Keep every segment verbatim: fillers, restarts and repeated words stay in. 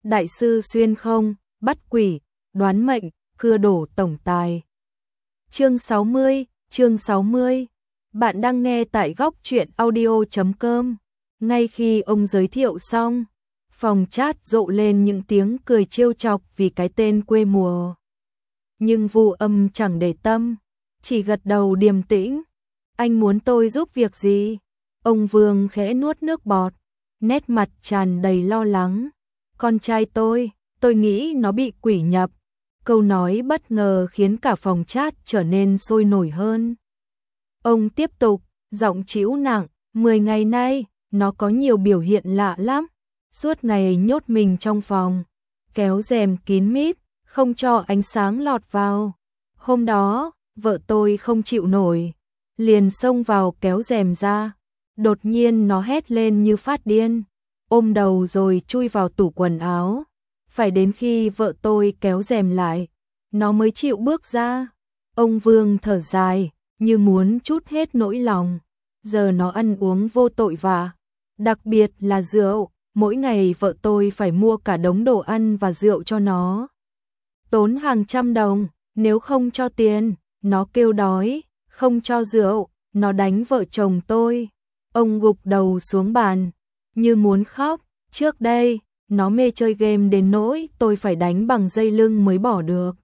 đại sư xuyên không, bắt quỷ, đoán mệnh, cưa đổ tổng tài. Chương sáu mươi, chương sáu mươi. Bạn đang nghe tại góc truyện audio chấm com. Ngay khi ông giới thiệu xong, phòng chat rộ lên những tiếng cười trêu chọc vì cái tên quê mùa. Nhưng Vu Âm chẳng để tâm, chỉ gật đầu điềm tĩnh. Anh muốn tôi giúp việc gì? Ông Vương khẽ nuốt nước bọt, nét mặt tràn đầy lo lắng. Con trai tôi, tôi nghĩ nó bị quỷ nhập. Câu nói bất ngờ khiến cả phòng chat trở nên sôi nổi hơn. Ông tiếp tục, giọng trĩu nặng, mười ngày nay, nó có nhiều biểu hiện lạ lắm. Suốt ngày nhốt mình trong phòng, kéo rèm kín mít, không cho ánh sáng lọt vào. Hôm đó, vợ tôi không chịu nổi, liền xông vào kéo rèm ra. Đột nhiên nó hét lên như phát điên, ôm đầu rồi chui vào tủ quần áo. Phải đến khi vợ tôi kéo rèm lại, nó mới chịu bước ra. Ông Vương thở dài, như muốn trút hết nỗi lòng. Giờ nó ăn uống vô tội vạ, đặc biệt là rượu. Mỗi ngày vợ tôi phải mua cả đống đồ ăn và rượu cho nó. Tốn hàng trăm đồng, nếu không cho tiền, nó kêu đói, không cho rượu, nó đánh vợ chồng tôi. Ông gục đầu xuống bàn, như muốn khóc. Trước đây, nó mê chơi game đến nỗi tôi phải đánh bằng dây lưng mới bỏ được.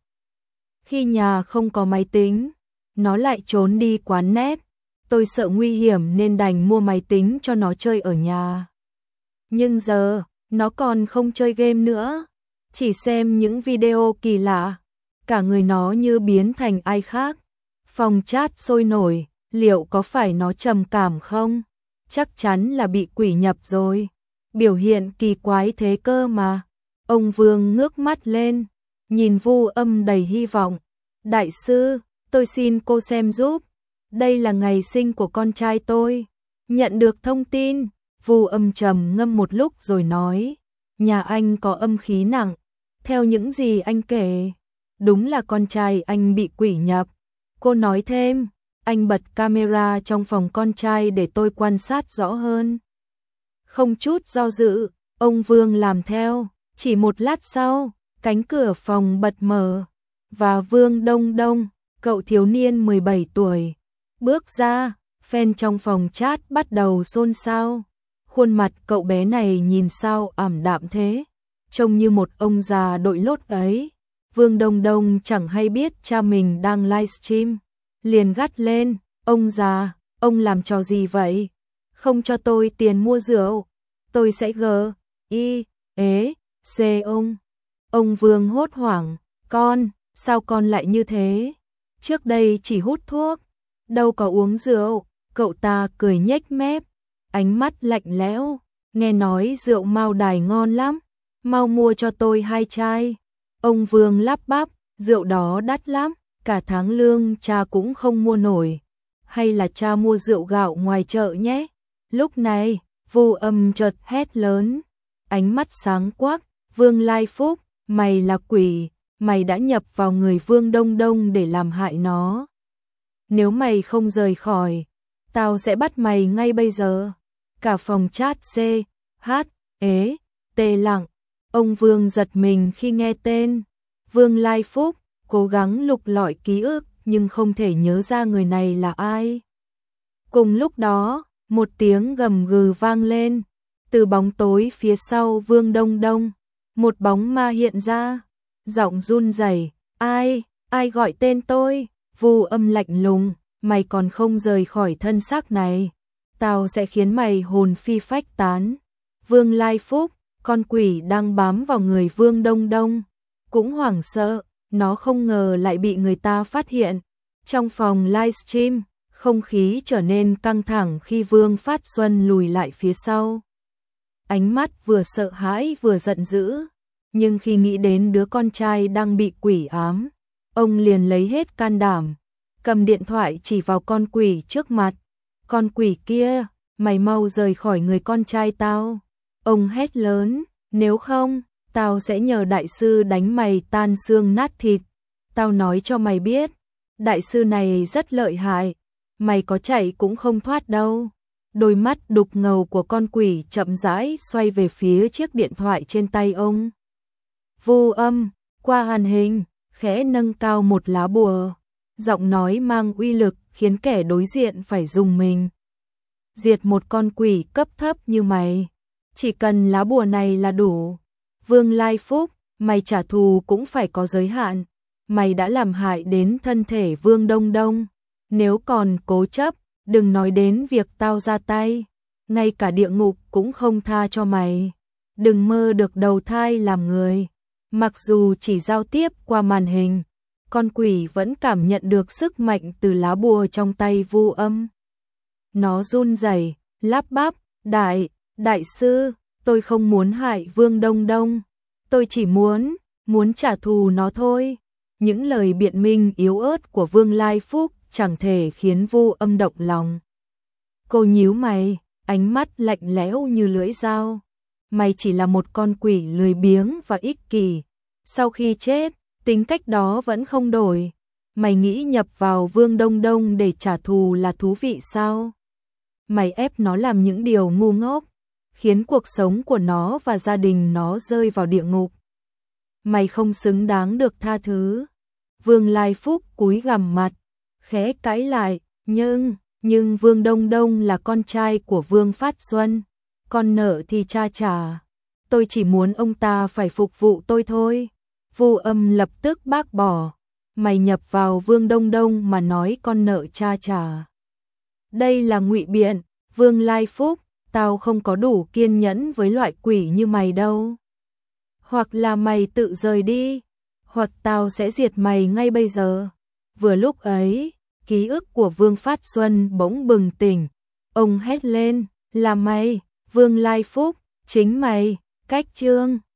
Khi nhà không có máy tính, nó lại trốn đi quán net. Tôi sợ nguy hiểm nên đành mua máy tính cho nó chơi ở nhà. Nhưng giờ, nó còn không chơi game nữa, chỉ xem những video kỳ lạ. Cả người nó như biến thành ai khác. Phòng chat sôi nổi, liệu có phải nó trầm cảm không? Chắc chắn là bị quỷ nhập rồi. Biểu hiện kỳ quái thế cơ mà. Ông Vương ngước mắt lên, nhìn Vu Âm đầy hy vọng. Đại sư, tôi xin cô xem giúp. Đây là ngày sinh của con trai tôi. Nhận được thông tin, Vu Âm trầm ngâm một lúc rồi nói, nhà anh có âm khí nặng. Theo những gì anh kể, đúng là con trai anh bị quỷ nhập. Cô nói thêm, anh bật camera trong phòng con trai để tôi quan sát rõ hơn. Không chút do dự, ông Vương làm theo. Chỉ một lát sau, cánh cửa phòng bật mở, và Vương Đông Đông, cậu thiếu niên mười bảy tuổi, bước ra. Fan trong phòng chat bắt đầu xôn xao. Khuôn mặt cậu bé này nhìn sao ảm đạm thế, trông như một ông già đội lốt ấy. Vương Đông Đông chẳng hay biết cha mình đang livestream, liền gắt lên, ông già, ông làm trò gì vậy? Không cho tôi tiền mua rượu, tôi sẽ gờ, y, ế, xê ông. Ông Vương hốt hoảng, con, sao con lại như thế? Trước đây chỉ hút thuốc, đâu có uống rượu. Cậu ta cười nhếch mép, ánh mắt lạnh lẽo, nghe nói rượu Mao Đài ngon lắm, mau mua cho tôi hai chai. Ông Vương lắp bắp, rượu đó đắt lắm, cả tháng lương cha cũng không mua nổi. Hay là cha mua rượu gạo ngoài chợ nhé. Lúc này, Vu Âm chợt hét lớn, ánh mắt sáng quắc, Vương Lai Phúc, mày là quỷ, mày đã nhập vào người Vương Đông Đông để làm hại nó. Nếu mày không rời khỏi, tao sẽ bắt mày ngay bây giờ. Cả phòng chat C, H, ế, tê lặng. Ông Vương giật mình khi nghe tên Vương Lai Phúc, cố gắng lục lọi ký ức nhưng không thể nhớ ra người này là ai. Cùng lúc đó, một tiếng gầm gừ vang lên. Từ bóng tối phía sau Vương Đông Đông, một bóng ma hiện ra, giọng run rẩy, ai, ai gọi tên tôi? Vu Âm lạnh lùng, mày còn không rời khỏi thân xác này, tao sẽ khiến mày hồn phi phách tán. Vương Lai Phúc, con quỷ đang bám vào người Vương Đông Đông, cũng hoảng sợ, nó không ngờ lại bị người ta phát hiện. Trong phòng livestream, không khí trở nên căng thẳng khi Vương Phát Xuân lùi lại phía sau. Ánh mắt vừa sợ hãi vừa giận dữ, nhưng khi nghĩ đến đứa con trai đang bị quỷ ám, ông liền lấy hết can đảm, cầm điện thoại chỉ vào con quỷ trước mặt. Con quỷ kia, mày mau rời khỏi người con trai tao. Ông hét lớn, nếu không, tao sẽ nhờ đại sư đánh mày tan xương nát thịt. Tao nói cho mày biết, đại sư này rất lợi hại, mày có chạy cũng không thoát đâu. Đôi mắt đục ngầu của con quỷ chậm rãi xoay về phía chiếc điện thoại trên tay ông. Vu Âm, qua màn hình, khẽ nâng cao một lá bùa. Giọng nói mang uy lực khiến kẻ đối diện phải rùng mình. Diệt một con quỷ cấp thấp như mày, chỉ cần lá bùa này là đủ. Vương Lai Phúc, mày trả thù cũng phải có giới hạn. Mày đã làm hại đến thân thể Vương Đông Đông. Nếu còn cố chấp, đừng nói đến việc tao ra tay. Ngay cả địa ngục cũng không tha cho mày. Đừng mơ được đầu thai làm người. Mặc dù chỉ giao tiếp qua màn hình, con quỷ vẫn cảm nhận được sức mạnh từ lá bùa trong tay Vu Âm. Nó run rẩy, lắp bắp, đại, đại sư, tôi không muốn hại Vương Đông Đông. Tôi chỉ muốn, muốn trả thù nó thôi. Những lời biện minh yếu ớt của Vương Lai Phúc chẳng thể khiến Vu Âm động lòng. Cô nhíu mày, ánh mắt lạnh lẽo như lưỡi dao. Mày chỉ là một con quỷ lười biếng và ích kỷ. Sau khi chết, tính cách đó vẫn không đổi. Mày nghĩ nhập vào Vương Đông Đông để trả thù là thú vị sao? Mày ép nó làm những điều ngu ngốc, khiến cuộc sống của nó và gia đình nó rơi vào địa ngục. Mày không xứng đáng được tha thứ. Vương Lai Phúc cúi gằm mặt, khẽ cãi lại, nhưng, nhưng Vương Đông Đông là con trai của Vương Phát Xuân, con nợ thì cha trả. Tôi chỉ muốn ông ta phải phục vụ tôi thôi. Vu Âm lập tức bác bỏ. Mày nhập vào Vương Đông Đông mà nói con nợ cha trả. Đây là ngụy biện, Vương Lai Phúc, tao không có đủ kiên nhẫn với loại quỷ như mày đâu. Hoặc là mày tự rời đi, hoặc tao sẽ diệt mày ngay bây giờ. Vừa lúc ấy, ký ức của Vương Phát Xuân bỗng bừng tỉnh. Ông hét lên, là mày, Vương Lai Phúc, chính mày, cách chương.